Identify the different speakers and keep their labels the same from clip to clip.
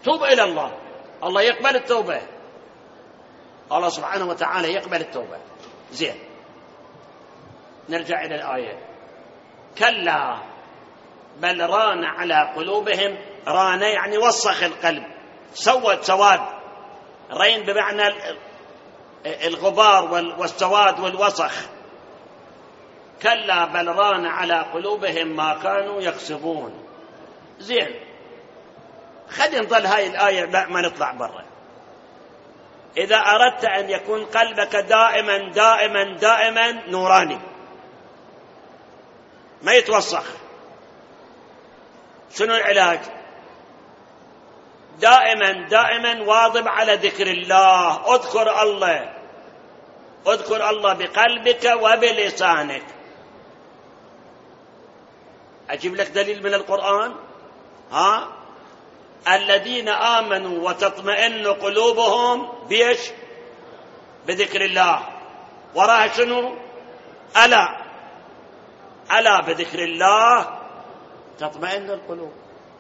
Speaker 1: توب إلى الله، الله يقبل التوبة، الله سبحانه وتعالى يقبل التوبة. زين، نرجع إلى الآية. كلا بل ران على قلوبهم، ران يعني وسخ القلب، سواد، رين بمعنى الغبار والسواد والوسخ. كلا بل ران على قلوبهم ما كانوا يكسبون. زين، خلينا نظل هاي الآية ما نطلع برا. إذا أردت أن يكون قلبك دائما نوراني ما يتوسخ، شنو العلاج؟ دائما واظب على ذكر الله. اذكر الله بقلبك وبلسانك. أجيب لك دليل من القرآن. الذين آمنوا وتطمئن قلوبهم بيش؟ بذكر الله. وراها شنو؟ ألا بذكر الله تطمئن القلوب.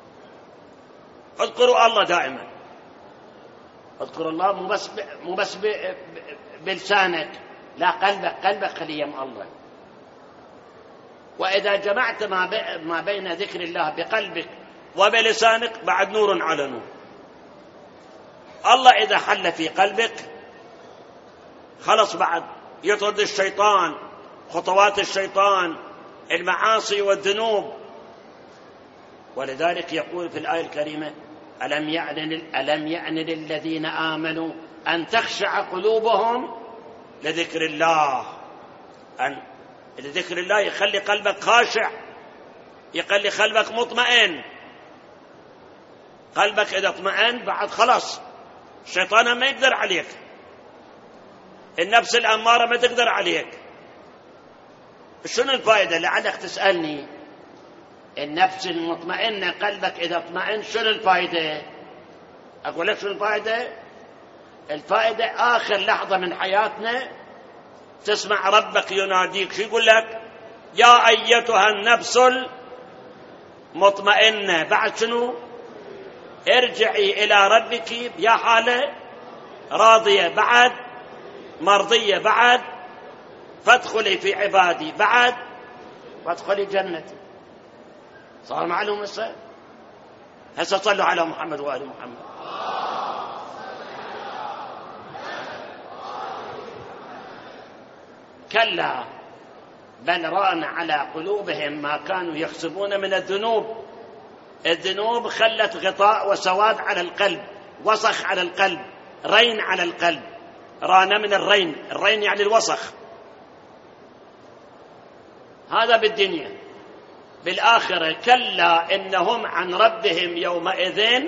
Speaker 1: اذكروا الله دائما، اذكر الله مو بس بلسانك، لا قلبك خليه مع الله. وإذا جمعت ما بين ذكر الله بقلبك وبلسانك بعد نور على نور. الله إذا حل في قلبك خلص، بعد يطرد الشيطان، خطوات الشيطان، المعاصي والذنوب. ولذلك يقول في الآية الكريمة: ألم يعن للذين آمنوا أن تخشع قلوبهم لذكر الله. أن لذكر الله يخلي قلبك خاشع، يخلي قلبك مطمئن. قلبك إذا اطمئن بعد خلاص الشيطان ما يقدر عليك، النفس الأمارة ما تقدر عليك. شنو الفائدة؟ لعلك تسألني. النفس المطمئنة، قلبك إذا اطمئن شنو الفائدة؟ أقول لك شنو الفائدة. الفائدة آخر لحظة من حياتنا تسمع ربك يناديك، شو يقول لك؟ يا أيتها النفس المطمئنة. بعد شنو؟ ارجعي إلى ربك يا حالة راضية، بعد مرضية، بعد فادخلي في عبادي، بعد فادخلي جنتي. صار معلوم هسه صلوا على محمد وآل محمد. كلا بل ران على قلوبهم ما كانوا يكسبون من الذنوب. الذنوب خلت غطاء وسواد على القلب، وسخ على القلب، رين على القلب. ران من الرين يعني الوسخ. هذا بالدنيا. بالآخرة كلا إنهم عن ربهم يومئذ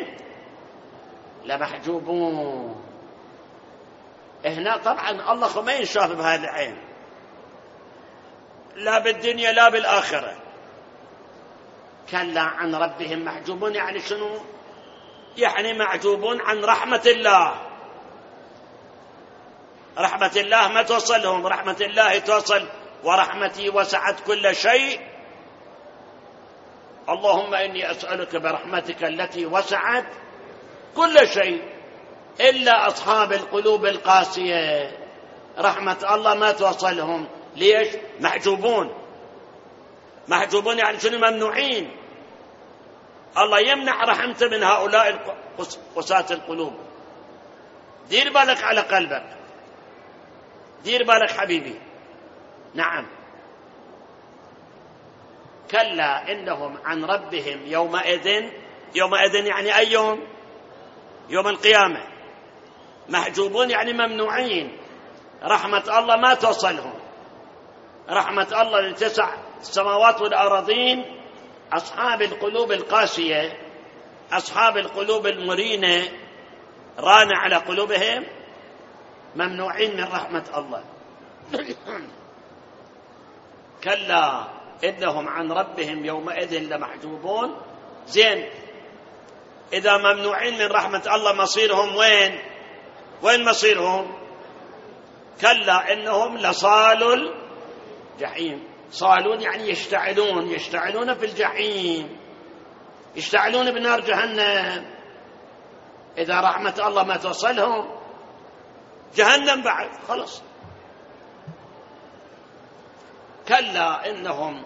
Speaker 1: لمحجوبون. هنا طبعا الله ما ينشاف بهذا العين، لا بالدنيا لا بالآخرة. كلا عن ربهم محجوبون يعني شنو؟ يعني محجوبون عن رحمة الله. رحمة الله ما توصلهم، رحمة الله توصل: ورحمتي وسعت كل شيء. اللهم إني أسألك برحمتك التي وسعت كل شيء إلا أصحاب القلوب القاسية. رحمة الله ما توصلهم. ليش؟ محجوبون يعني شنو؟ ممنوعين. الله يمنع رحمته من هؤلاء قساة القلوب. دير بالك على قلبك، دير بالك حبيبي. نعم. كلا إنهم عن ربهم يومئذ يعني أي يوم؟ يوم القيامة. محجوبون يعني ممنوعين، رحمة الله ما توصلهم. رحمة الله لتسع السماوات والأراضين. أصحاب القلوب القاسية، أصحاب القلوب المرينة، ران على قلوبهم، ممنوعين من رحمة الله. كلا إنهم عن ربهم يومئذ لمحجوبون. زين، إذا ممنوعين من رحمة الله مصيرهم وين مصيرهم؟ كلا إنهم لصال الجحيم. صالون يعني يشتعلون في الجحيم، يشتعلون بنار جهنم. إذا رحمة الله ما توصلهم جهنم بعد خلص. كلا إنهم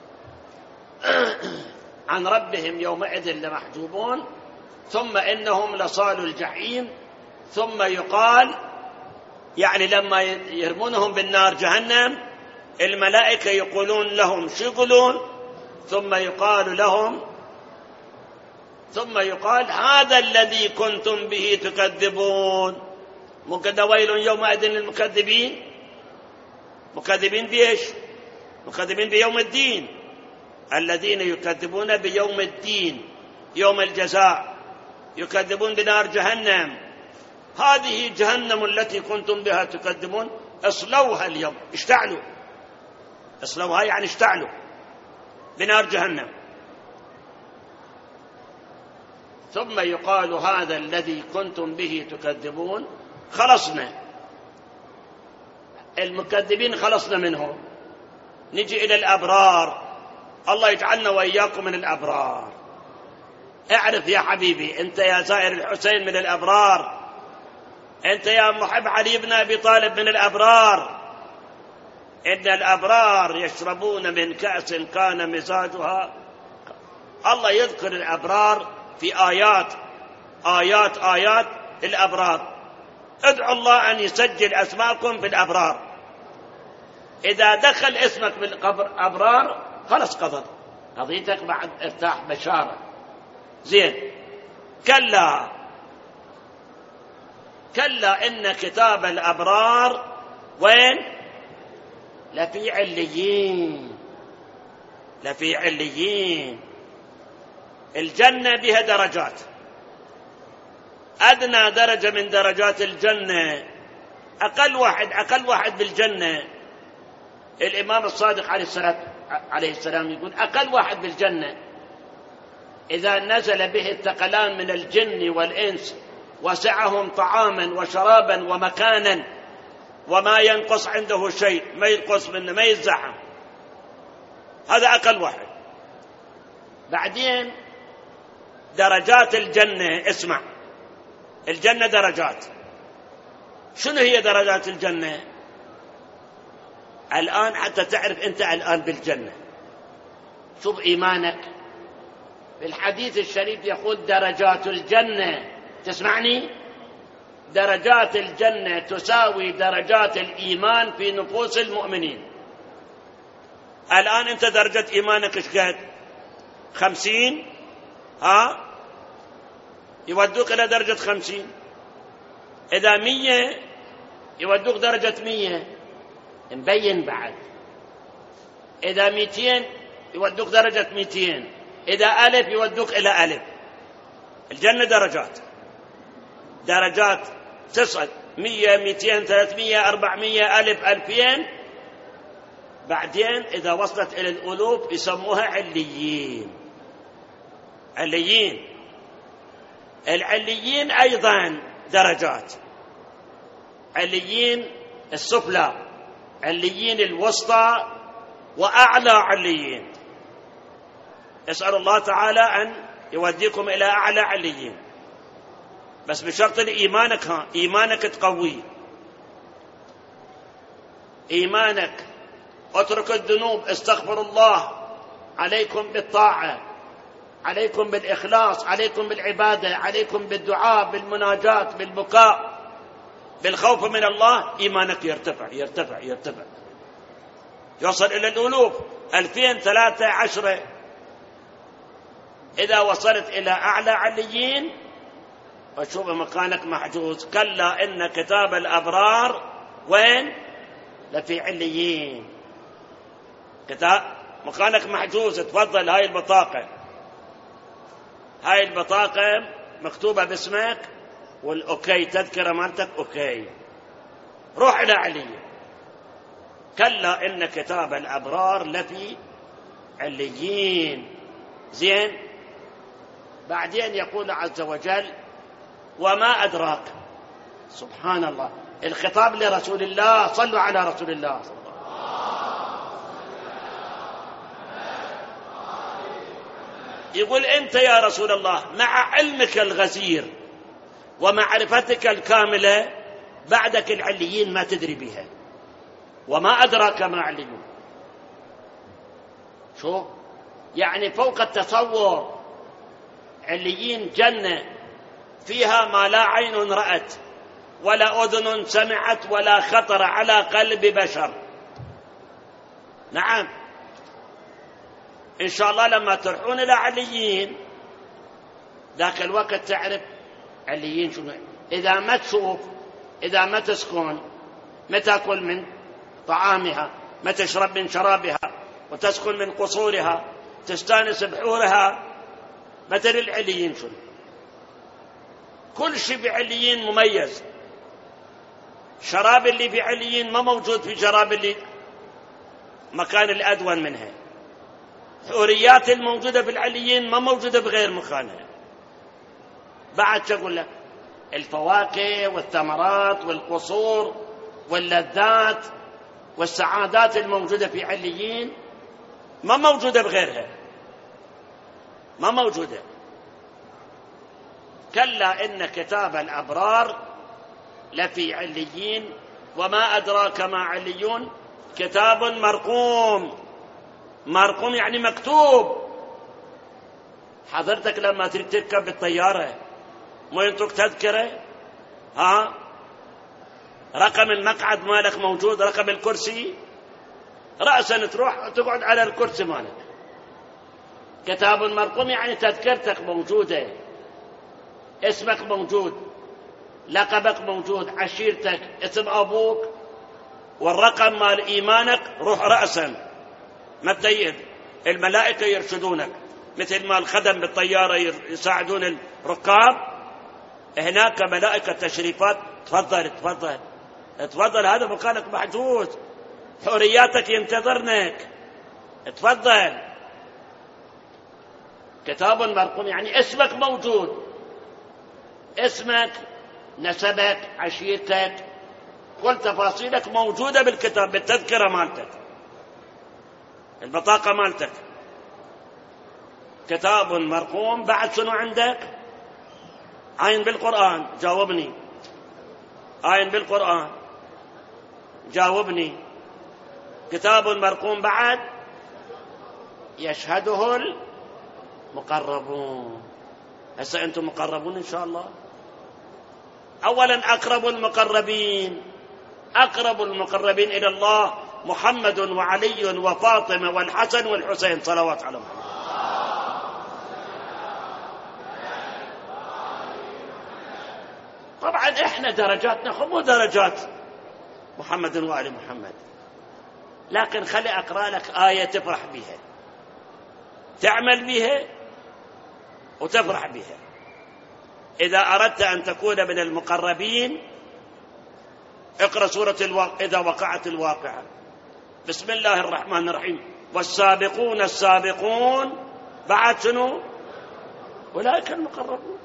Speaker 1: عن ربهم يومئذ لمحجوبون ثم إنهم لصالوا الجحيم. ثم يقال يعني لما يرمونهم بالنار جهنم الملائكة يقولون لهم شو يقولون؟ ثم يقال هذا الذي كنتم به تكذبون. مقد ويل يومئذ للمكذبين. مكذبين بإيش؟ مكذبين بيوم الدين، الذين يكذبون بيوم الدين يوم الجزاء، يكذبون بنار جهنم. هذه جهنم التي كنتم بها تكذبون اصلوها اليوم. اشتعلوا، اصلوها يعني اشتعلوا بنار جهنم. ثم يقال هذا الذي كنتم به تكذبون. خلصنا المكذبين، خلصنا منهم. نجي إلى الأبرار. الله يجعلنا وإياكم من الأبرار. اعرف يا حبيبي، أنت يا زائر الحسين من الأبرار، أنت يا محب علي بن أبي طالب من الأبرار. إن الأبرار يشربون من كأس كان مزاجها. الله يذكر الأبرار في آيات الأبرار. ادعوا الله أن يسجل أسماءكم في الأبرار. إذا دخل اسمك بالقبر أبرار خلص قضت قضيتك، بعد ارتاح بشارة. زين. كلا إن كتاب الأبرار وين؟ لفي عليين. الجنة بها درجات. أدنى درجة من درجات الجنة، أقل واحد بالجنة. الإمام الصادق عليه السلام يقول أقل واحد بالجنة إذا نزل به الثقلان من الجن والإنس وسعهم طعاما وشرابا ومكانا وما ينقص عنده شيء، ما ينقص منه، ما يزحم. هذا أقل واحد. بعدين درجات الجنة. اسمع، الجنة درجات. شنو هي درجات الجنة الآن حتى تعرف أنت الآن بالجنة؟ شوف إيمانك. في الحديث الشريف يقول درجات الجنة، تسمعني؟ درجات الجنة تساوي درجات الإيمان في نفوس المؤمنين. الآن أنت درجة إيمانك إيش قد؟ 50. يودوك إلى درجة 50. إذا 100 يودوك درجة 100 مبين بعد. إذا 200 يودوك درجة 200. إذا 1000 يودوك إلى 1000. الجنة درجات تصعد 100 200 300 400 1000 2000. بعدين إذا وصلت إلى الألوف يسموها عليين. العليين أيضا درجات. عليين السفلى، عليين الوسطى، وأعلى عليين. أسأل الله تعالى أن يوديكم إلى أعلى عليين، بس بشرط إيمانك تقوي إيمانك. اترك الذنوب، استغفر الله، عليكم بالطاعة، عليكم بالإخلاص، عليكم بالعبادة، عليكم بالدعاء، بالمناجاة، بالبكاء، بالخوف من الله. إيمانك يرتفع يوصل إلى الألوف 2000 3 10. إذا وصلت إلى أعلى عليين وشوف مكانك محجوز. كلا إن كتاب الأبرار وين؟ لفي عليين. كتاب مكانك محجوز. تفضل، هاي البطاقة مكتوبة باسمك والأوكي، تذكرة مالتك أوكي، روح إلى عليين. كلا إن كتاب الأبرار لفي عليين. زين. بعدين يقول عز وجل وما أدراك. سبحان الله، الخطاب لرسول الله. صلوا على رسول الله. يقول أنت يا رسول الله مع علمك الغزير ومعرفتك الكاملة بعدك العليين ما تدري بها، وما أدراك ما عليون. شو يعني فوق التصور؟ عليين جنة فيها ما لا عين رأت ولا أذن سمعت ولا خطر على قلب بشر. نعم، إن شاء الله لما تروحون إلى عليين ذاك الوقت تعرف عليين شنو. إذا ما تشوف، إذا ما تسكن، ما تأكل من طعامها، ما تشرب من شرابها، وتسكن من قصورها، تستانس بحورها، ما تدري العليين شنو. كل شيء بعليين مميز. شراب اللي بعليين ما موجود في شراب اللي مكان الأدون منها. حوريات الموجودة بالعليين ما موجودة بغير مكانها. بعد شو لك؟ الفواكه والثمرات والقصور واللذات والسعادات الموجودة في عليين ما موجودة بغيرها، ما موجودة. كلا إن كتاب الأبرار لفي عليين وما أدراك ما عليون كتاب مرقوم. مرقوم يعني مكتوب. حضرتك لما تريد تركب بالطيارة ما ينطق تذكرة؟ رقم المقعد مالك موجود، رقم الكرسي، رأسا تروح تقعد على الكرسي مالك. كتاب مرقوم يعني تذكرتك موجودة، اسمك موجود، لقبك موجود، عشيرتك، اسم أبوك، والرقم مال إيمانك روح رأسا ما تضيق. الملائكة يرشدونك مثل ما الخدم بالطيارة يساعدون الركاب، هناك ملائكة تشريفات. تفضل تفضل تفضل، هذا مكانك محجوز، حورياتك ينتظرنك، تفضل. كتاب مرقوم يعني اسمك موجود، اسمك، نسبك، عشيرتك، كل تفاصيلك موجودة بالكتاب، بالتذكرة مالتك، البطاقة مالتك. كتاب مرقوم. بعد شنو عندك؟ عين بالقرآن، جاوبني. عين بالقرآن، جاوبني. كتاب مرقوم بعد يشهده المقربون. هسه أنتم مقربون إن شاء الله. أولا أقرب المقربين، أقرب المقربين إلى الله محمد وعلي وفاطمة والحسن والحسين، صلوات على محمد. طبعا إحنا درجاتنا مو درجات محمد وآل محمد، لكن خلي أقرأ لك آية تفرح بها، تعمل بها وتفرح بها. إذا أردت أن تكون من المقربين اقرأ سورة إذا وقعت الواقعة. بسم الله الرحمن الرحيم. والسابقون السابقون بعد شنو؟ أولئك المقربون.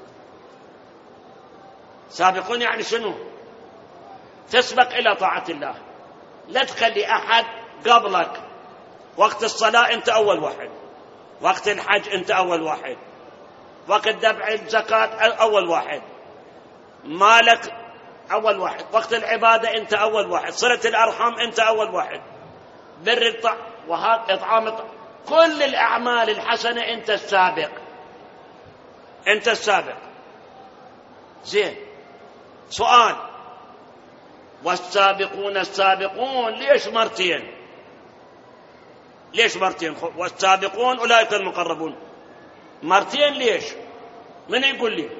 Speaker 1: سابقون يعني شنو؟ تسبق إلى طاعة الله، لا تخلي أحد قبلك. وقت الصلاة أنت أول واحد، وقت الحج أنت أول واحد، وقت دفع الزكاة أول واحد، مالك أول واحد، وقت العبادة أنت أول واحد، صلة الأرحام أنت أول واحد، بر إطعام كل الأعمال الحسنة أنت السابق، أنت السابق. زين، سؤال: والسابقون السابقون ليش مرتين؟ ليش مرتين؟ والسابقون أولئك المقربون مرتين ليش؟ من يقول لي؟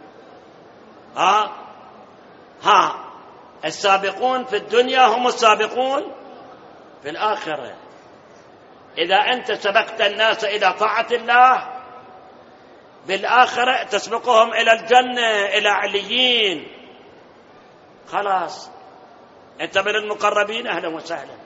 Speaker 1: السابقون في الدنيا هم السابقون في الآخرة. إذا أنت سبقت الناس إلى طاعة الله بالآخرة تسبقهم إلى الجنة، إلى عليين، خلاص أنت من المقربين، أهلا وسهلا.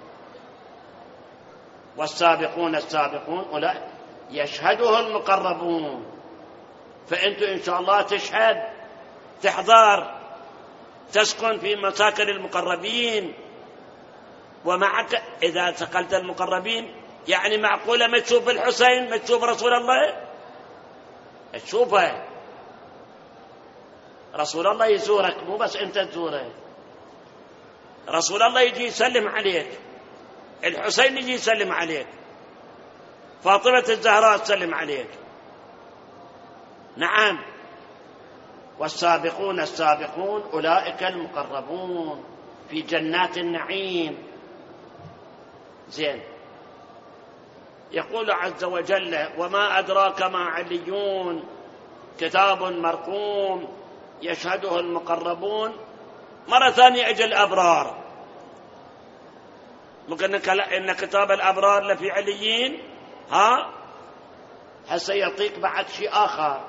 Speaker 1: والسابقون السابقون أولئك يشهده المقربون. فأنت إن شاء الله تشهد، تحضر، تسكن في مساكن المقربين. ومعك إذا سقلت المقربين يعني معقولة ما تشوف الحسين، ما تشوف رسول الله، تشوفه. رسول الله يزورك، مو بس أنت تزوره، رسول الله يجي يسلم عليك، الحسين يجي يسلم عليك، فاطمة الزهراء تسلم عليك. نعم. والسابقون السابقون أولئك المقربون في جنات النعيم. زين. يقول عز وجل: وما أدراك ما عليون كتاب مرقوم يشهده المقربون. مرة ثانية أجل الأبرار، ممكن إن كتاب الأبرار لفي عليين. هسه يعطيك بعد شيء آخر.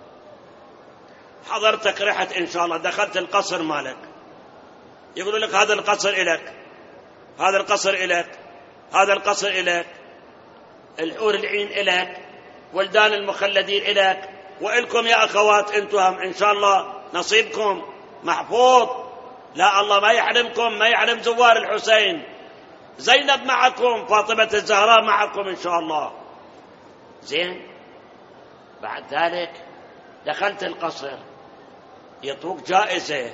Speaker 1: حضرتك رحت إن شاء الله، دخلت القصر مالك، يقولوا لك هذا القصر إلك، هذا القصر إلك، هذا القصر إلك، الحور العين إلك، ولدان المخلدين إلك، وإلكم يا أخوات أنتم إن شاء الله نصيبكم محفوظ. لا، الله ما يحرمكم، ما يحرم زوار الحسين. زينب معكم، فاطمة الزهراء معكم إن شاء الله. زين. بعد ذلك دخلت القصر، يعطوك جائزة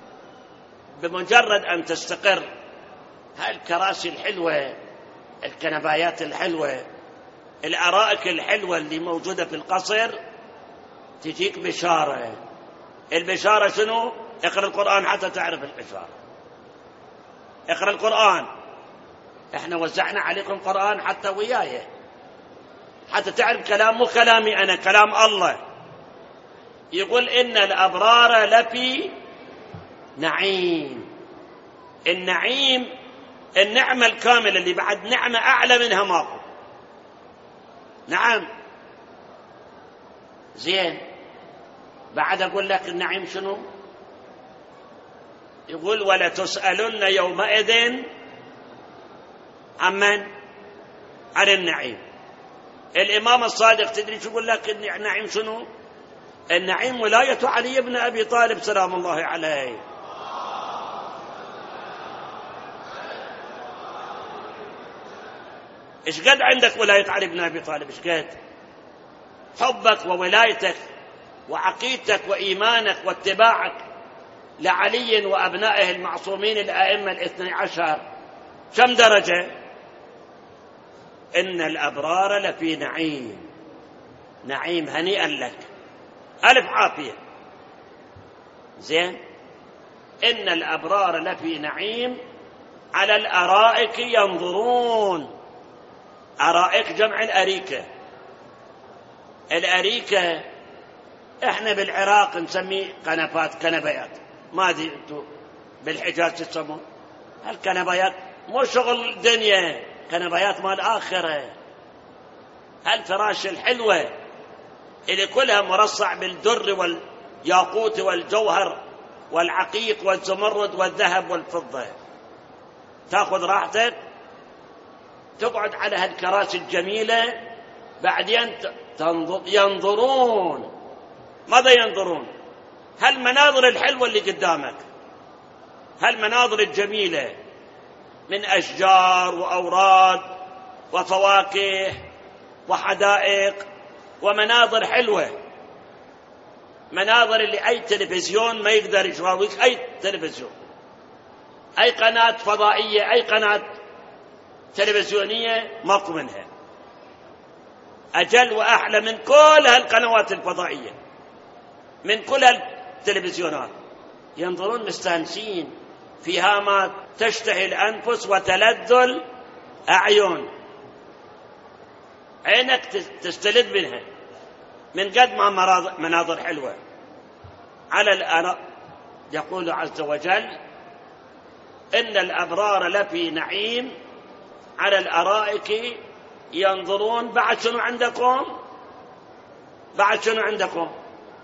Speaker 1: بمجرد أن تستقر. هالكراسي الحلوة، الكنبايات الحلوة، الأرائك الحلوة اللي موجودة في القصر، تجيك بشارة. البشارة شنو؟ اقرأ القرآن حتى تعرف البشارة. اقرأ القرآن. احنا وزعنا عليكم قرآن حتى وياي، حتى تعرف كلام مو كلامي أنا، كلام الله. يقول: إن الأبرار لفي نعيم. النعيم النعمة الكاملة اللي بعد نعمة أعلى منها ماكو. نعم. زين. بعد أقول لك النعيم شنو؟ يقول: ولا تسألن يومئذ عمن؟ عن النعيم. الإمام الصادق تدري شو يقول لك النعيم شنو؟ النعيم ولاية علي بن أبي طالب سلام الله عليه. إيش قد عندك ولاية علي بن أبي طالب؟ إيش قد حبك وولايتك وعقيدتك وإيمانك واتباعك لعلي وأبنائه المعصومين الأئمة 12، كم درجة؟ إن الأبرار لفي نعيم. نعيم هنيئا لك، ألف عافية. زين. إن الأبرار لفي نعيم على الأرائك ينظرون. أرائك جمع الأريكة. الأريكة إحنا بالعراق نسميه قنفات، كنبيات. ما أدري أنتم بالحجاز تسمون هالكنبيات، مو شغل دنيا، كنبيات مال آخرة. هالفراش الحلوة اللي كلها مرصع بالدر والياقوت والجوهر والعقيق والزمرد والذهب والفضة. تأخذ راحتك، تقعد على هالكراسي الجميلة، بعدين ينظرون. ماذا ينظرون؟ هالمناظر الحلوة اللي قدامك، هالمناظر الجميلة من أشجار وأوراد وفواكه وحدائق ومناظر حلوة، مناظر اللي أي تلفزيون ما يقدر يشراويك. أي تلفزيون، أي قناة فضائية، أي قناة تلفزيونية ماكو منها أجل وأحلى من كل هالقنوات الفضائية، من كل هالتلفزيونات. ينظرون مستانسين فيها ما تشتهي الأنفس وتلذ الأعين. عينك تستلذ منها من قد ما مناظر حلوة على الأرائك. يقول عز وجل: إن الأبرار لفي نعيم على الأرائك ينظرون. بعد شنو عندكم؟ بعد شنو عندكم؟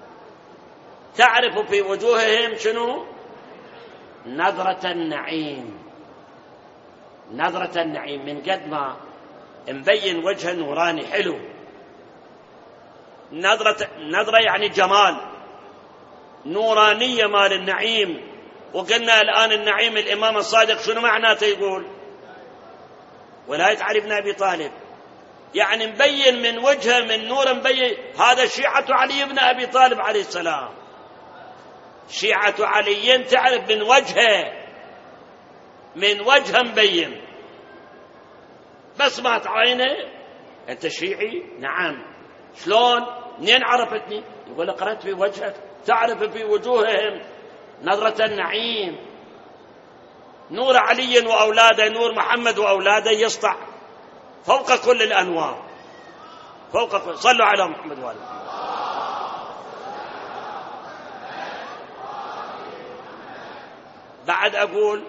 Speaker 1: تعرف في وجوههم شنو؟ نظرة النعيم. نظرة النعيم، من قد ما مبين وجه نوراني حلو. نظرة يعني جمال، نورانية مال النعيم. وقلنا الآن النعيم الإمام الصادق شنو معناته؟ يقول ولاية علي بن أبي طالب، يعني مبين من وجهه من نور مبين. هذا شيعة علي بن أبي طالب عليه السلام. شيعة علي تعرف من وجهه، من وجهه مبين، بس ما تعينه أنت شيعي؟ نعم. شلون؟ منين عرفتني؟ يقول قرأت في وجهك، تعرف في وجوههم نظرة النعيم. نور علي وأولاده، نور محمد وأولاده يسطع فوق كل الأنوار، فوق كل. صلوا على محمد وآله. بعد أقول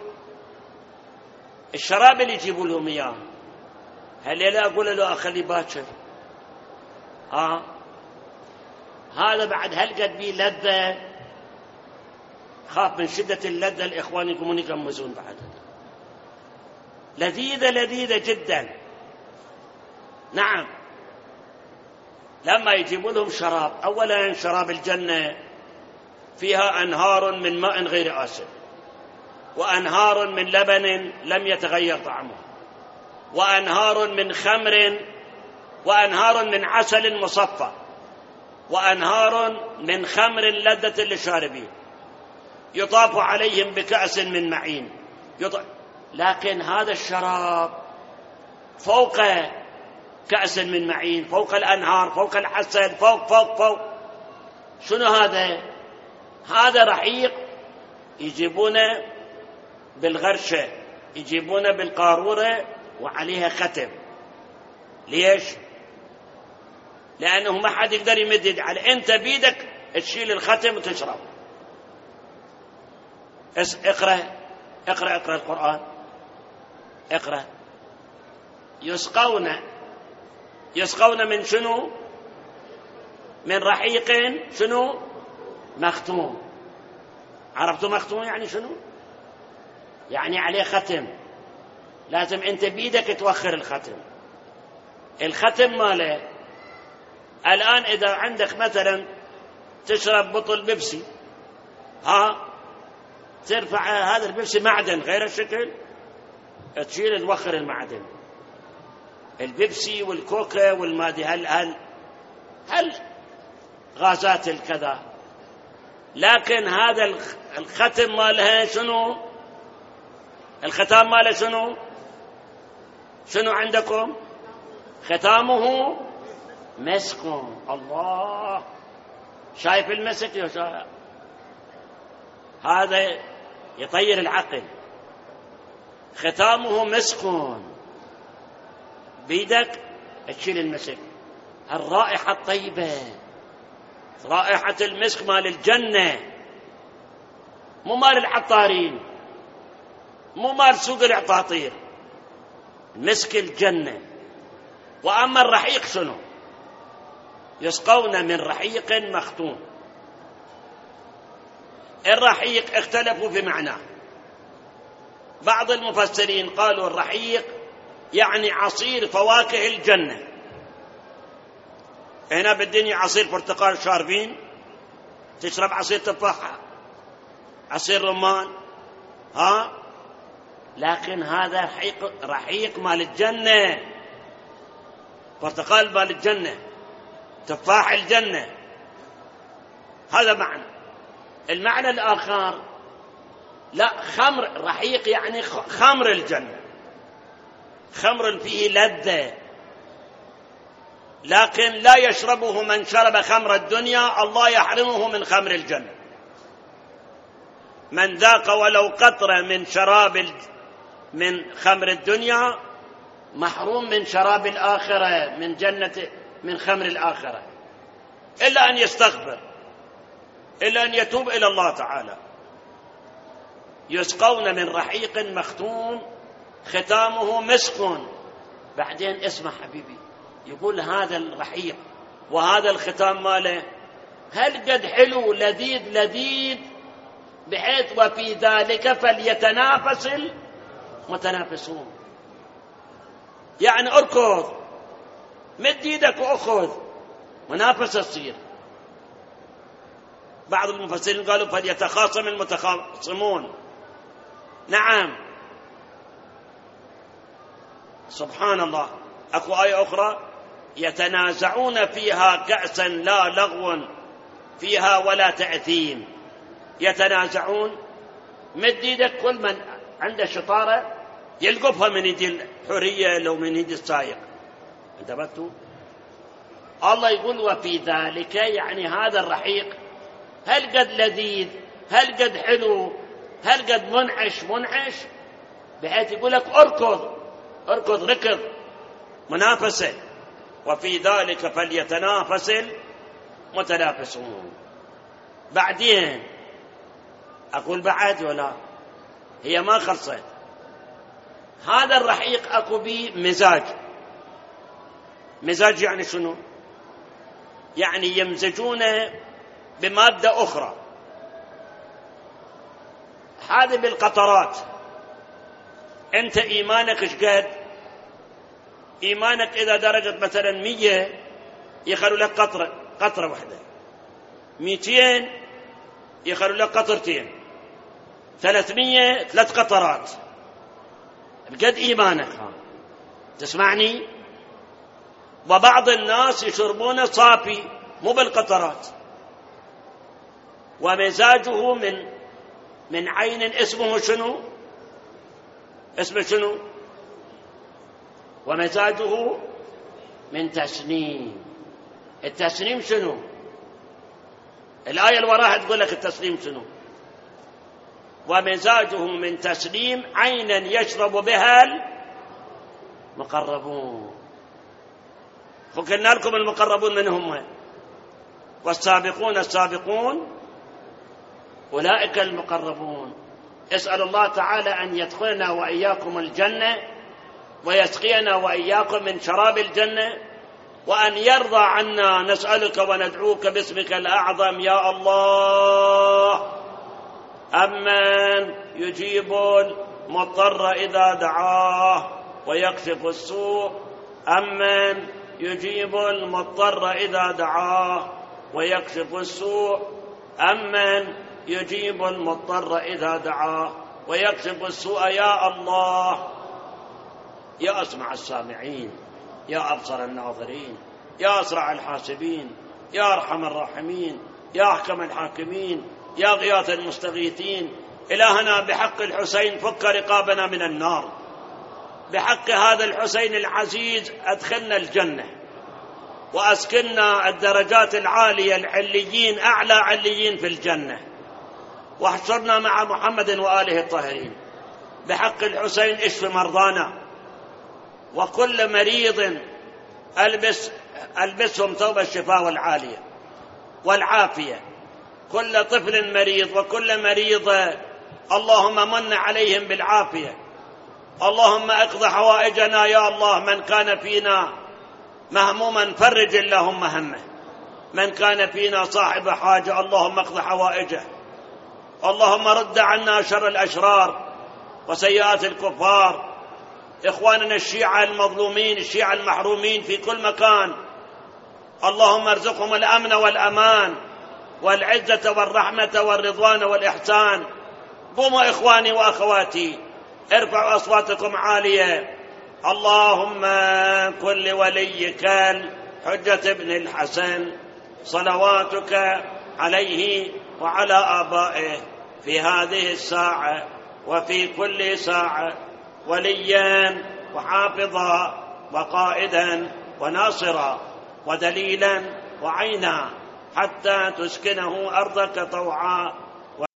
Speaker 1: الشراب اللي يجيبوا لهم إياه هالليلة أقول له أخلي باكر، هذا بعد هالقد بيه لذة، خاف من شدة اللذة الإخوان يقومون يقمزون بعد. لذيذة لذيذة جدا. نعم. لما يجيبوا لهم شراب، أولا شراب الجنة فيها أنهار من ماء غير آسن، وأنهار من لبن لم يتغير طعمه، وأنهار من خمر، وأنهار من عسل مصفى، وأنهار من خمر لذة للشاربين، يطاف عليهم بكأس من معين. لكن هذا الشراب فوق كأس من معين، فوق الأنهار، فوق العسل، فوق فوق فوق. شنو هذا؟ هذا رحيق يجيبونه بالغرشة، يجيبونه بالقارورة وعليها ختم. ليش؟ لأنه ما حد يقدر يمد يد عليه، أنت بيدك تشيل الختم وتشرب. اقرأ اقرأ اقرأ القرآن، اقرأ. يسقون من شنو؟ من رحيق شنو؟ مختوم. عرفتوا مختوم يعني شنو؟ يعني عليه ختم، لازم انت بيدك توخر الختم. الختم ماله الآن إذا عندك مثلا تشرب بطل بيبسي، ترفع هذا البيبسي معدن غير الشكل، تشيل توخر المعدن. البيبسي والكوكا والمادي هل غازات الكذا، لكن هذا الختم مالها شنو؟ الختام ماله شنو عندكم؟ ختامه مسك. الله، شايف المسك يا شايف؟ هذا يطير العقل. ختامه مسك، بيدك تشيل المسك. الرائحة الطيبة، رائحة المسك مال الجنة، مو مال العطارين، مو مال سوق العطاطير، مسك الجنة. وأما الرحيق شنو؟ يسقون من رحيق مختوم. الرحيق اختلفوا في معناه. بعض المفسرين قالوا الرحيق يعني عصير فواكه الجنة. هنا بالدنيا عصير برتقال شاربين، تشرب عصير تفاحة، عصير رمان، لكن هذا رحيق مال الجنة، برتقال مال الجنة، تفاح الجنة. هذا معنى. المعنى الآخر لا، خمر رحيق يعني خمر الجنة، خمر فيه لذة، لكن لا يشربه من شرب خمر الدنيا، الله يحرمه من خمر الجنة. من ذاق ولو قطرة من شراب من خمر الدنيا محروم من شراب الآخرة، من جنة، من خمر الآخرة، إلا أن يستغفر، إلا أن يتوب إلى الله تعالى. يسقون من رحيق مختوم ختامه مسك. بعدين اسمع حبيبي، يقول هذا الرحيق وهذا الختام ماله هل قد حلو لذيذ لذيذ، بحيث وفي ذلك فليتنافس المتنافسون. يعني اركض، مد يدك واخذ، منافسة تصير. بعض المفسرين قالوا فليتخاصم المتخاصمون. نعم، سبحان الله. أكو آية أخرى يتنازعون فيها كأسا لا لغو فيها ولا تأثيم يتنازعون، مد ايدك، كل من عنده شطارة يلقفها من يد الحرية لو من يد السائق. انتبهتوا؟ الله يقول وفي ذلك، يعني هذا الرحيق هل قد لذيذ، هل قد حلو، هل قد منعش، بحيث يقول لك اركض ركض، منافسة. وفي ذلك فليتنافس المتنافسون. بعدين أقول بعد ولا هي ما خلصت. هذا الرحيق أكو بيه مزاج يعني شنو؟ يعني يمزجونه بمادة أخرى. هذه بالقطرات. أنت إيمانك إيش قد؟ إيمانك إذا درجة مثلا 100 يخلوا لك قطرة واحدة، 200 يخلوا لك قطرتين، 300 3 قطرات، بقد إيمانك. تسمعني؟ وبعض الناس يشربون صافي مو بالقطرات. ومزاجه من عين اسمه شنو؟ اسمه شنو؟ ومزاجه من تسنيم. التسنيم شنو؟ الآية اللي وراها تقول لك التسنيم شنو؟ ومزاجه من تسنيم عينا يشرب بها المقربون. فقلنا لكم المقربون من هم؟ والسابقون السابقون أولئك المقربون. اسأل الله تعالى أن يدخلنا وإياكم الجنة، ويسقينا وإياكم من شراب الجنة، وأن يرضى عنا. نسألك وندعوك باسمك الأعظم يا الله. أمن يجيب المضطر إذا دعاه ويكشف السوء. أمن يجيب المضطر إذا دعاه ويكشف السوء. أمن يجيب المضطر إذا دعاه ويكشف السوء. يا الله، يا أسمع السامعين، يا أبصر الناظرين، يا أسرع الحاسبين، يا أرحم الراحمين، يا أحكم الحاكمين، يا غياث المستغيثين. إلهنا بحق الحسين فك رقابنا من النار. بحق هذا الحسين العزيز أدخلنا الجنة، وأسكننا الدرجات العالية العليين، أعلى عليين في الجنة، واحشرنا مع محمد وآله الطاهرين. بحق الحسين اشف مرضانا، وكل مريض ألبسهم ثوب الشفاء والعالية والعافية. كل طفل مريض وكل مريضة اللهم من عليهم بالعافية. اللهم اقض حوائجنا يا الله. من كان فينا مهموما فرج اللهم همه. من كان فينا صاحب حاجة اللهم اقض حوائجه. اللهم رد عنا شر الأشرار وسيئات الكفار. إخواننا الشيعة المظلومين، الشيعة المحرومين في كل مكان، اللهم ارزقهم الأمن والأمان والعزة والرحمة والرضوان والإحسان. قوموا إخواني وأخواتي، ارفعوا أصواتكم عالية. اللهم كن لوليك الحجة بن الحسن صلواتك عليه وعلى آبائه في هذه الساعة وفي كل ساعة وليا وحافظا وقائدا وناصرا ودليلا وعينا، حتى تسكنه أرضك طوعا